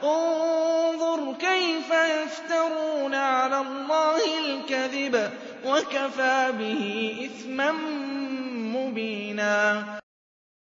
انظُرْ كَيْفَ يَفْتَرُونَ عَلَى اللَّهِ الْكَذِبَ ۖ وَكَفَىٰ بِهِ إِثْمًا مُّبِينًا